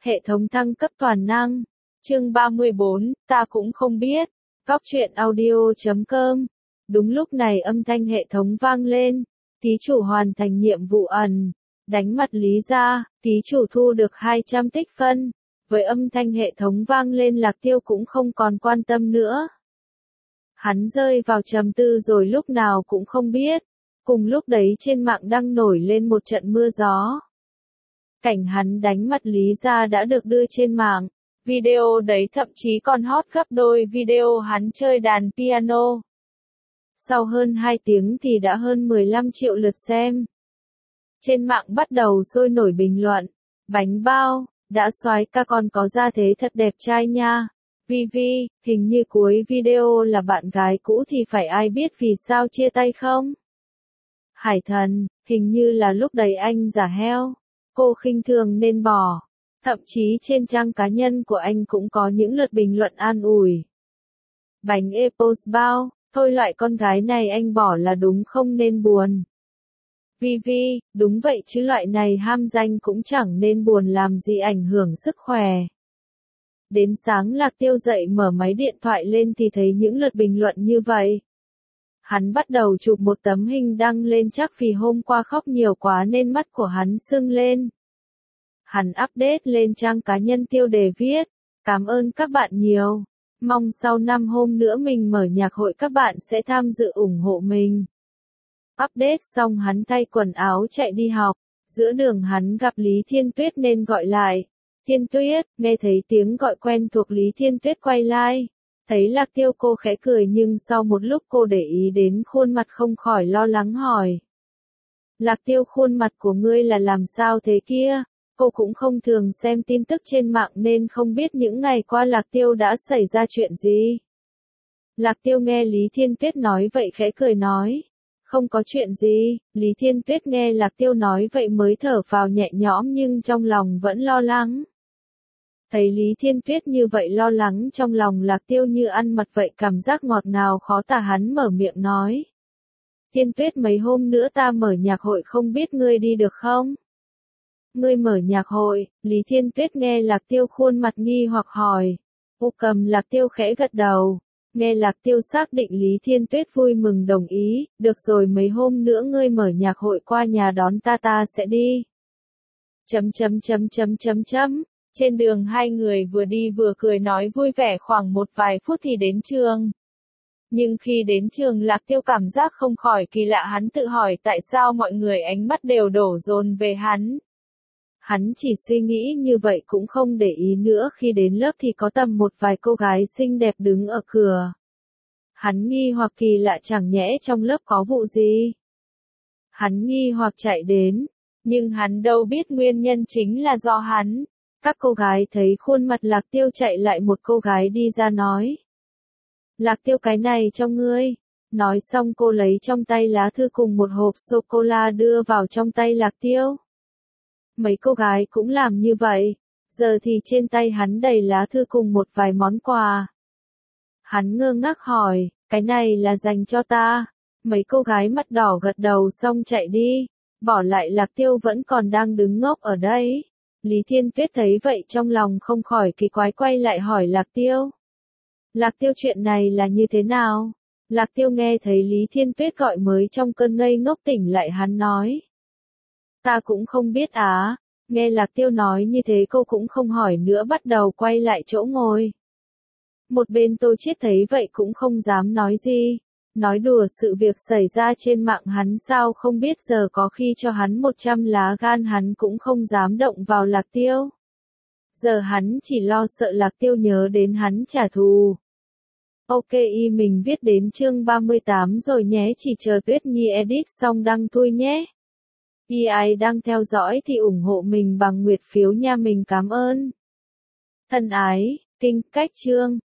Hệ thống thăng cấp toàn năng. Chương 34, ta cũng không biết. Góc truyện audio.com. Đúng lúc này âm thanh hệ thống vang lên. Thí chủ hoàn thành nhiệm vụ ẩn. Đánh mặt Lý ra, thí chủ thu được 200 tích phân. Với âm thanh hệ thống vang lên, Lạc Tiêu cũng không còn quan tâm nữa. Hắn rơi vào trầm tư rồi lúc nào cũng không biết. Cùng lúc đấy trên mạng đang nổi lên một trận mưa gió. Cảnh hắn đánh mặt Lý ra đã được đưa trên mạng. Video đấy thậm chí còn hot gấp đôi video hắn chơi đàn piano. Sau hơn 2 tiếng thì đã hơn 15 triệu lượt xem. Trên mạng bắt đầu sôi nổi bình luận. Bánh bao, đã soái ca còn có gia thế thật đẹp trai nha. Vi, hình như cuối video là bạn gái cũ thì phải ai biết vì sao chia tay không? Hải Thần, hình như là lúc đấy anh giả heo. Cô khinh thường nên bỏ. Thậm chí trên trang cá nhân của anh cũng có những lượt bình luận an ủi. Bánh Epos bao, thôi loại con gái này anh bỏ là đúng không nên buồn. Vi, đúng vậy chứ loại này ham danh cũng chẳng nên buồn làm gì ảnh hưởng sức khỏe. Đến sáng Lạc Tiêu dậy mở máy điện thoại lên thì thấy những lượt bình luận như vậy. Hắn bắt đầu chụp một tấm hình đăng lên chắc vì hôm qua khóc nhiều quá nên mắt của hắn sưng lên. Hắn update lên trang cá nhân tiêu đề viết, cảm ơn các bạn nhiều. Mong sau 5 hôm nữa mình mở nhạc hội các bạn sẽ tham dự ủng hộ mình. Update xong hắn thay quần áo chạy đi học. Giữa đường hắn gặp Lý Thiên Tuyết nên gọi lại. Thiên Tuyết, nghe thấy tiếng gọi quen thuộc Lý Thiên Tuyết quay lại. Thấy Lạc Tiêu cô khẽ cười nhưng sau một lúc cô để ý đến khuôn mặt không khỏi lo lắng hỏi. Lạc Tiêu, khuôn mặt của ngươi là làm sao thế kia? Cô cũng không thường xem tin tức trên mạng nên không biết những ngày qua Lạc Tiêu đã xảy ra chuyện gì. Lạc Tiêu nghe Lý Thiên Tuyết nói vậy khẽ cười nói. Không có chuyện gì. Lý Thiên Tuyết nghe Lạc Tiêu nói vậy mới thở phào nhẹ nhõm nhưng trong lòng vẫn lo lắng. Thấy Lý Thiên Tuyết như vậy lo lắng trong lòng Lạc Tiêu như ăn mật vậy, cảm giác ngọt ngào khó tả, hắn mở miệng nói. Thiên Tuyết, mấy hôm nữa ta mở nhạc hội không biết ngươi đi được không? Ngươi mở nhạc hội? Lý Thiên Tuyết nghe Lạc Tiêu khuôn mặt nghi hoặc hỏi. Cầm Lạc Tiêu khẽ gật đầu. Nghe Lạc Tiêu xác định Lý Thiên Tuyết vui mừng đồng ý. Được rồi, mấy hôm nữa ngươi mở nhạc hội qua nhà đón ta sẽ đi. Trên đường hai người vừa đi vừa cười nói vui vẻ khoảng một vài phút thì đến trường. Nhưng khi đến trường Lạc Tiêu cảm giác không khỏi kỳ lạ, hắn tự hỏi tại sao mọi người ánh mắt đều đổ dồn về hắn. Hắn chỉ suy nghĩ như vậy cũng không để ý nữa, khi đến lớp thì có tầm một vài cô gái xinh đẹp đứng ở cửa. Hắn nghi hoặc kỳ lạ, chẳng nhẽ trong lớp có vụ gì. Hắn nghi hoặc chạy đến, nhưng hắn đâu biết nguyên nhân chính là do hắn. Các cô gái thấy khuôn mặt Lạc Tiêu chạy lại, một cô gái đi ra nói. Lạc Tiêu, cái này cho ngươi. Nói xong cô lấy trong tay lá thư cùng một hộp sô-cô-la đưa vào trong tay Lạc Tiêu. Mấy cô gái cũng làm như vậy. Giờ thì trên tay hắn đầy lá thư cùng một vài món quà. Hắn ngơ ngác hỏi, cái này là dành cho ta. Mấy cô gái mặt đỏ gật đầu xong chạy đi. Bỏ lại Lạc Tiêu vẫn còn đang đứng ngốc ở đây. Lý Thiên Tuyết thấy vậy trong lòng không khỏi kỳ quái, quay lại hỏi Lạc Tiêu. Lạc Tiêu, chuyện này là như thế nào? Lạc Tiêu nghe thấy Lý Thiên Tuyết gọi mới trong cơn ngây ngốc tỉnh lại, hắn nói. Ta cũng không biết á. Nghe Lạc Tiêu nói như thế cô cũng không hỏi nữa, bắt đầu quay lại chỗ ngồi. Một bên Tô Chiết thấy vậy cũng không dám nói gì. Nói đùa, sự việc xảy ra trên mạng hắn sao không biết, giờ có khi cho hắn 100 lá gan hắn cũng không dám động vào Lạc Tiêu. Giờ hắn chỉ lo sợ Lạc Tiêu nhớ đến hắn trả thù. Ok, mình viết đến chương 38 rồi nhé, chỉ chờ Tuyết Nhi edit xong đăng thui nhé. Ai đang theo dõi thì ủng hộ mình bằng nguyệt phiếu nha, mình cảm ơn. Thân ái, kinh cách chương.